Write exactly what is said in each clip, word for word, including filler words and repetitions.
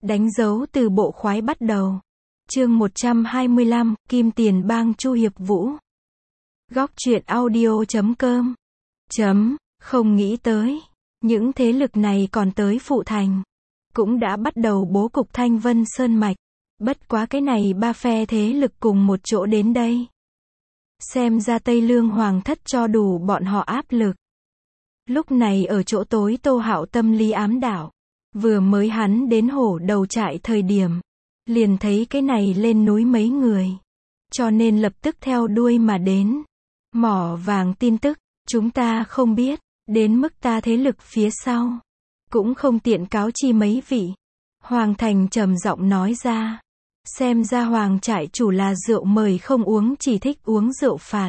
Đánh dấu từ bộ khoái bắt đầu. Chương một trăm hai mươi lăm, Kim Tiền Bang Chu Hiệp Vũ. Góc truyện audio chấm com. Chấm, không nghĩ tới. Những thế lực này còn tới Phụ Thành. Cũng đã bắt đầu bố cục Thanh Vân Sơn Mạch. Bất quá cái này ba phe thế lực cùng một chỗ đến đây. Xem ra Tây Lương Hoàng thất cho đủ bọn họ áp lực. Lúc này ở chỗ tối Tô Hạo tâm lý ám đảo. Vừa mới hắn đến hổ đầu trại thời điểm. Liền thấy cái này lên núi mấy người. Cho nên lập tức theo đuôi mà đến. Mỏ vàng tin tức, chúng ta không biết, đến mức ta thế lực phía sau. Cũng không tiện cáo chi mấy vị. Hoàng Thành trầm giọng nói ra. Xem ra Hoàng trại chủ là rượu mời không uống, chỉ thích uống rượu phạt.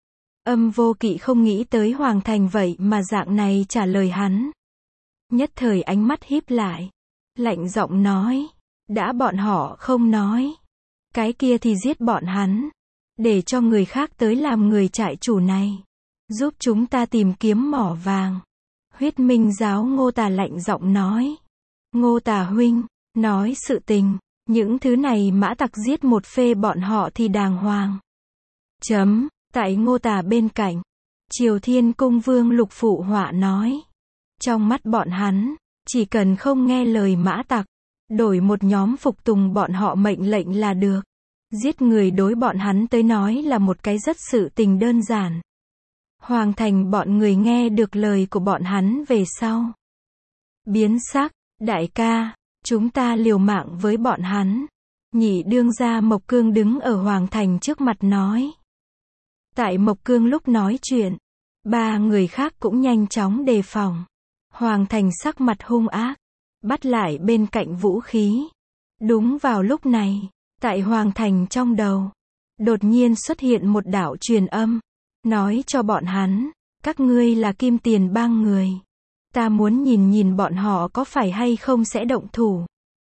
Âm Vô Kỵ không nghĩ tới Hoàng Thành vậy mà dạng này trả lời hắn. Nhất thời ánh mắt híp lại. Lạnh giọng nói. Đã bọn họ không nói. Cái kia thì giết bọn hắn. Để cho người khác tới làm người trại chủ này. Giúp chúng ta tìm kiếm mỏ vàng. Huyết Minh giáo Ngô Tà lạnh giọng nói. Ngô Tà huynh, nói sự tình. Những thứ này mã tặc giết một phê bọn họ thì đàng hoàng. Chấm, tại Ngô Tà bên cạnh. Triều Thiên Cung Vương Lục phụ họa nói. Trong mắt bọn hắn, chỉ cần không nghe lời mã tặc. Đổi một nhóm phục tùng bọn họ mệnh lệnh là được. Giết người đối bọn hắn tới nói là một cái rất sự tình đơn giản. Hoàng Thành bọn người nghe được lời của bọn hắn về sau. Biến sắc, đại ca, chúng ta liều mạng với bọn hắn. Nhị đương gia Mộc Cương đứng ở Hoàng Thành trước mặt nói. Tại Mộc Cương lúc nói chuyện, ba người khác cũng nhanh chóng đề phòng. Hoàng Thành sắc mặt hung ác. Bắt lại bên cạnh vũ khí. Đúng vào lúc này, tại Hoàng Thành trong đầu, đột nhiên xuất hiện một đạo truyền âm, nói cho bọn hắn, các ngươi là Kim Tiền Bang người. Ta muốn nhìn nhìn bọn họ có phải hay không sẽ động thủ.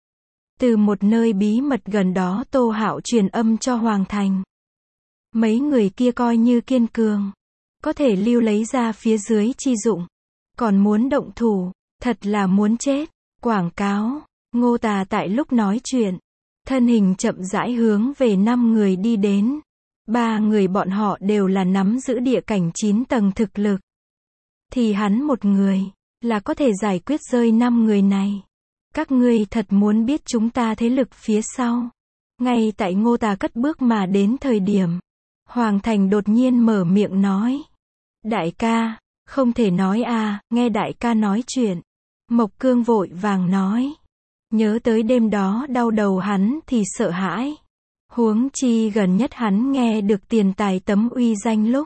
Từ một nơi bí mật gần đó Tô Hạo truyền âm cho Hoàng Thành. Mấy người kia coi như kiên cường, có thể lưu lấy ra phía dưới chi dụng. Còn muốn động thủ, thật là muốn chết. Quảng cáo, Ngô Tà tại lúc nói chuyện, thân hình chậm rãi hướng về năm người đi đến. Ba người bọn họ đều là nắm giữ địa cảnh chín tầng thực lực. Thì hắn một người, là có thể giải quyết rơi năm người này. Các ngươi thật muốn biết chúng ta thế lực phía sau. Ngay tại Ngô Tà cất bước mà đến thời điểm, Hoàng Thành đột nhiên mở miệng nói. Đại ca, không thể nói à, nghe đại ca nói chuyện. Mộc Cương vội vàng nói. Nhớ tới đêm đó đau đầu hắn thì sợ hãi. Huống chi gần nhất hắn nghe được tiền tài tấm uy danh lúc.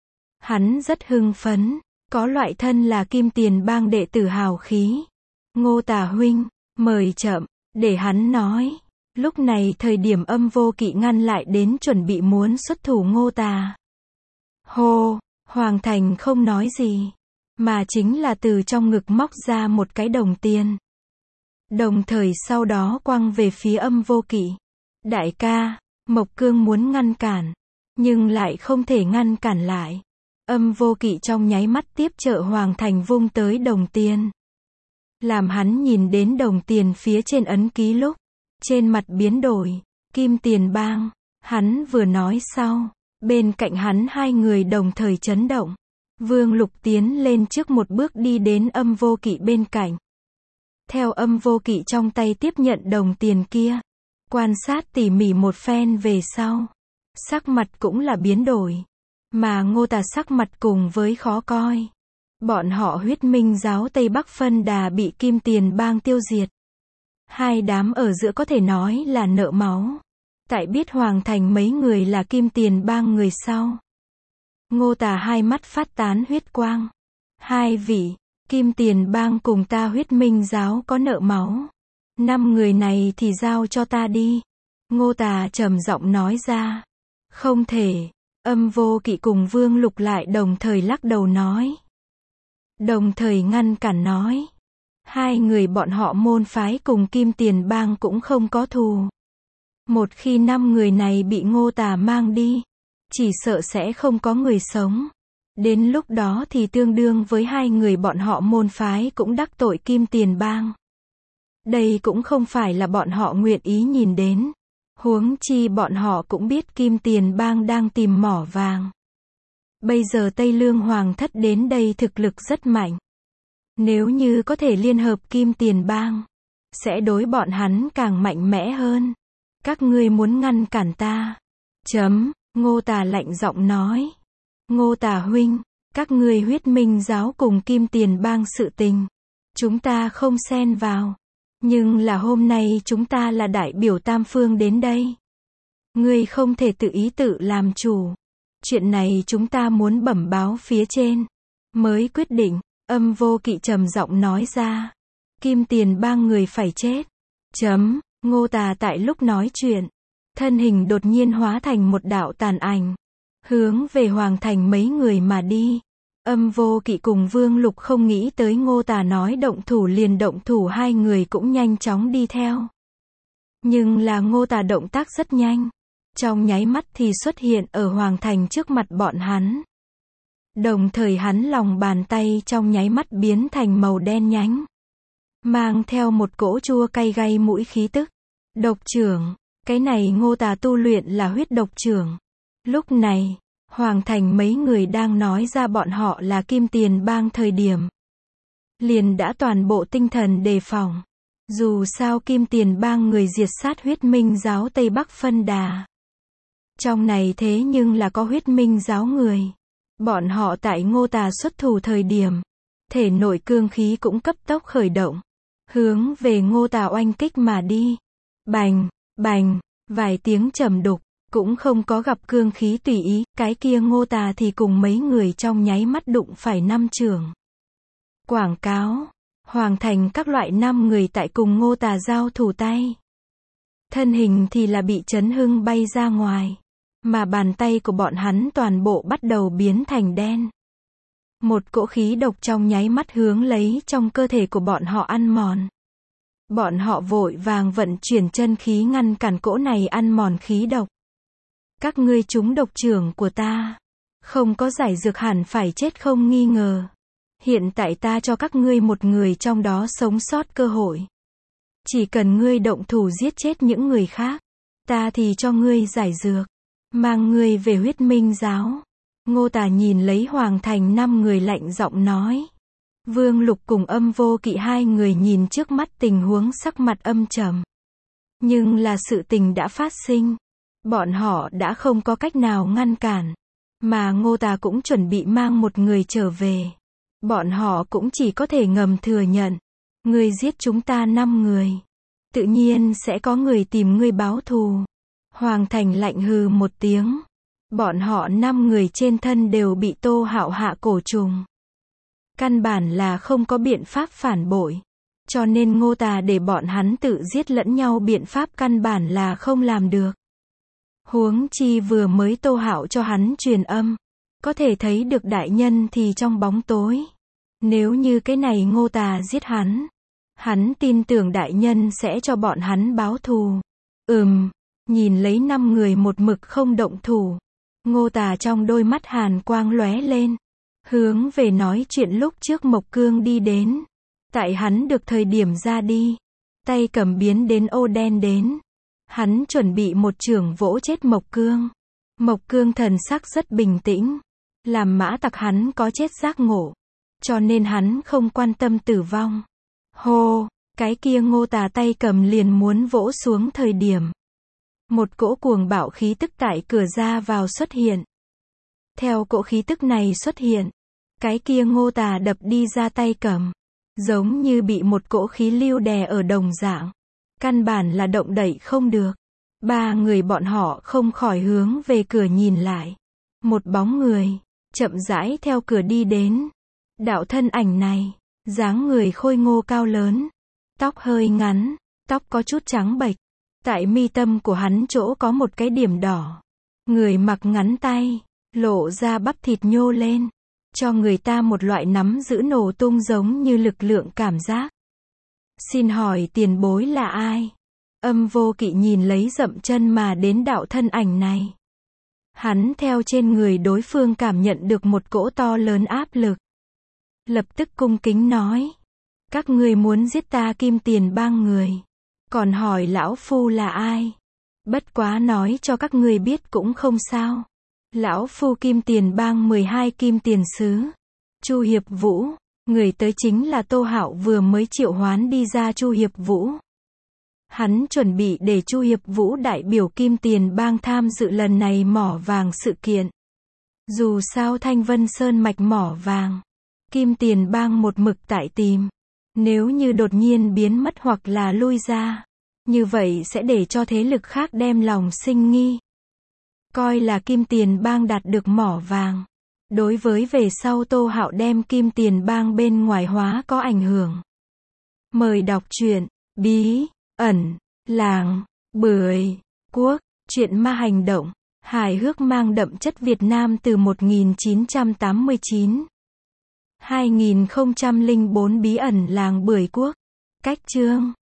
Hắn rất hưng phấn, có loại thân là Kim Tiền Bang đệ tử hào khí. Ngô Tà huynh, mời chậm, để hắn nói. Lúc này thời điểm Âm Vô Kỵ ngăn lại đến chuẩn bị muốn xuất thủ Ngô Tà. Hô, Hoàng Thành không nói gì. Mà chính là từ trong ngực móc ra một cái đồng tiền. Đồng thời sau đó quăng về phía Âm Vô Kỵ. Đại ca, Mộc Cương muốn ngăn cản. Nhưng lại không thể ngăn cản lại. Âm Vô Kỵ trong nháy mắt tiếp trợ Hoàng Thành vung tới đồng tiền. Làm hắn nhìn đến đồng tiền phía trên ấn ký lúc. Trên mặt biến đổi. Kim Tiền Bang. Hắn vừa nói sau. Bên cạnh hắn hai người đồng thời chấn động. Vương Lục tiến lên trước một bước đi đến Âm Vô Kỵ bên cạnh. Theo Âm Vô Kỵ trong tay tiếp nhận đồng tiền kia. Quan sát tỉ mỉ một phen về sau. Sắc mặt cũng là biến đổi. Mà Ngô Tà sắc mặt cùng với khó coi. Bọn họ Huyết Minh giáo Tây Bắc phân đà bị Kim Tiền Bang tiêu diệt. Hai đám ở giữa có thể nói là nợ máu. Tại biết Hoàng Thành mấy người là Kim Tiền Bang người sau. Ngô Tà hai mắt phát tán huyết quang. Hai vị, Kim Tiền Bang cùng ta Huyết Minh giáo có nợ máu. Năm người này thì giao cho ta đi. Ngô Tà trầm giọng nói ra. Không thể. Âm Vô Kỵ cùng Vương Lục lại đồng thời lắc đầu nói. Đồng thời ngăn cản nói. Hai người bọn họ môn phái cùng Kim Tiền Bang cũng không có thù. Một khi năm người này bị Ngô Tà mang đi. Chỉ sợ sẽ không có người sống. Đến lúc đó thì tương đương với hai người bọn họ môn phái cũng đắc tội Kim Tiền Bang. Đây cũng không phải là bọn họ nguyện ý nhìn đến. Huống chi bọn họ cũng biết Kim Tiền Bang đang tìm mỏ vàng. Bây giờ Tây Lương Hoàng thất đến đây thực lực rất mạnh. Nếu như có thể liên hợp Kim Tiền Bang, sẽ đối bọn hắn càng mạnh mẽ hơn. Các ngươi muốn ngăn cản ta. Chấm, Ngô Tà lạnh giọng nói. Ngô Tà huynh, các ngươi Huyết Minh giáo cùng Kim Tiền Bang sự tình. Chúng ta không xen vào. Nhưng là hôm nay chúng ta là đại biểu tam phương đến đây. Ngươi không thể tự ý tự làm chủ. Chuyện này chúng ta muốn bẩm báo phía trên. Mới quyết định, Âm Vô Kỵ trầm giọng nói ra. Kim Tiền Bang người phải chết. Chấm, Ngô Tà tại lúc nói chuyện. Thân hình đột nhiên hóa thành một đạo tàn ảnh. Hướng về Hoàng Thành mấy người mà đi. Âm Vô Kỵ cùng Vương Lục không nghĩ tới Ngô Tà nói động thủ liền động thủ, hai người cũng nhanh chóng đi theo. Nhưng là Ngô Tà động tác rất nhanh. Trong nháy mắt thì xuất hiện ở Hoàng Thành trước mặt bọn hắn. Đồng thời hắn lòng bàn tay trong nháy mắt biến thành màu đen nhánh. Mang theo một cỗ chua cay gay mũi khí tức. Độc trưởng, cái này Ngô Tà tu luyện là huyết độc trưởng. Lúc này, Hoàng Thành mấy người đang nói ra bọn họ là Kim Tiền Bang thời điểm. Liền đã toàn bộ tinh thần đề phòng. Dù sao Kim Tiền Bang người diệt sát Huyết Minh giáo Tây Bắc phân đà. Trong này thế nhưng là có Huyết Minh giáo người. Bọn họ tại Ngô Tà xuất thủ thời điểm. Thể nội cương khí cũng cấp tốc khởi động. Hướng về Ngô Tà oanh kích mà đi. Bành, bành, vài tiếng trầm đục. Cũng không có gặp cương khí tùy ý, cái kia Ngô Tà thì cùng mấy người trong nháy mắt đụng phải năm trường. Quảng cáo, Hoàng Thành các loại năm người tại cùng Ngô Tà giao thủ tay. Thân hình thì là bị chấn hưng bay ra ngoài, mà bàn tay của bọn hắn toàn bộ bắt đầu biến thành đen. Một cỗ khí độc trong nháy mắt hướng lấy trong cơ thể của bọn họ ăn mòn. Bọn họ vội vàng vận chuyển chân khí ngăn cản cỗ này ăn mòn khí độc. Các ngươi trúng độc trưởng của ta. Không có giải dược hẳn phải chết không nghi ngờ. Hiện tại ta cho các ngươi một người trong đó sống sót cơ hội. Chỉ cần ngươi động thủ giết chết những người khác, ta thì cho ngươi giải dược. Mang ngươi về Huyết Minh giáo. Ngô Tà nhìn lấy Hoàng Thành năm người lạnh giọng nói. Vương Lục cùng Âm Vô Kỵ hai người nhìn trước mắt tình huống sắc mặt âm trầm. Nhưng là sự tình đã phát sinh. Bọn họ đã không có cách nào ngăn cản. Mà Ngô Tà cũng chuẩn bị mang một người trở về. Bọn họ cũng chỉ có thể ngầm thừa nhận. Ngươi giết chúng ta năm người. Tự nhiên sẽ có người tìm ngươi báo thù. Hoàng Thành lạnh hừ một tiếng. Bọn họ năm người trên thân đều bị Tô Hạo hạ cổ trùng. Căn bản là không có biện pháp phản bội. Cho nên Ngô Tà để bọn hắn tự giết lẫn nhau biện pháp căn bản là không làm được. Huống chi vừa mới Tô Hạo cho hắn truyền âm. Có thể thấy được đại nhân thì trong bóng tối. Nếu như cái này Ngô Tà giết hắn. Hắn tin tưởng đại nhân sẽ cho bọn hắn báo thù. Ừm, nhìn lấy năm người một mực không động thủ. Ngô Tà trong đôi mắt hàn quang lóe lên. Hướng về nói chuyện lúc trước Mộc Cương đi đến. Tại hắn được thời điểm ra đi. Tay cầm biến đến ô đen đến. Hắn chuẩn bị một chưởng vỗ chết Mộc Cương. Mộc Cương thần sắc rất bình tĩnh. Làm mã tặc hắn có chết giác ngộ. Cho nên hắn không quan tâm tử vong. Hô, cái kia Ngô Tà tay cầm liền muốn vỗ xuống thời điểm. Một cỗ cuồng bạo khí tức tại cửa ra vào xuất hiện. Theo cỗ khí tức này xuất hiện. Cái kia Ngô Tà đập đi ra tay cầm. Giống như bị một cỗ khí lưu đè ở đồng dạng. Căn bản là động đậy không được. Ba người bọn họ không khỏi hướng về cửa nhìn lại. Một bóng người, chậm rãi theo cửa đi đến. Đạo thân ảnh này, dáng người khôi ngô cao lớn. Tóc hơi ngắn, tóc có chút trắng bệch. Tại mi tâm của hắn chỗ có một cái điểm đỏ. Người mặc ngắn tay, lộ ra bắp thịt nhô lên. Cho người ta một loại nắm giữ nổ tung giống như lực lượng cảm giác. Xin hỏi tiền bối là ai? Âm Vô Kỵ nhìn lấy dậm chân mà đến đạo thân ảnh này. Hắn theo trên người đối phương cảm nhận được một cỗ to lớn áp lực. Lập tức cung kính nói. Các ngươi muốn giết ta Kim Tiền Bang người. Còn hỏi lão phu là ai? Bất quá nói cho các ngươi biết cũng không sao. Lão phu Kim Tiền Bang mười hai Kim Tiền Sứ. Chu Hiệp Vũ. Người tới chính là Tô Hạo vừa mới triệu hoán đi ra Chu Hiệp Vũ. Hắn chuẩn bị để Chu Hiệp Vũ đại biểu Kim Tiền Bang tham dự lần này mỏ vàng sự kiện. Dù sao Thanh Vân Sơn mạch mỏ vàng, Kim Tiền Bang một mực tại tìm. Nếu như đột nhiên biến mất hoặc là lui ra, như vậy sẽ để cho thế lực khác đem lòng sinh nghi. Coi là Kim Tiền Bang đạt được mỏ vàng. Đối với về sau Tô Hạo đem Kim Tiền Bang bên ngoài hóa có ảnh hưởng. Mời đọc truyện Bí ẩn làng Bưởi Quốc, truyện ma hành động, hài hước mang đậm chất Việt Nam từ một nghìn chín trăm tám mươi chín. hai nghìn không trăm lẻ bốn Bí ẩn làng Bưởi Quốc. Cách chương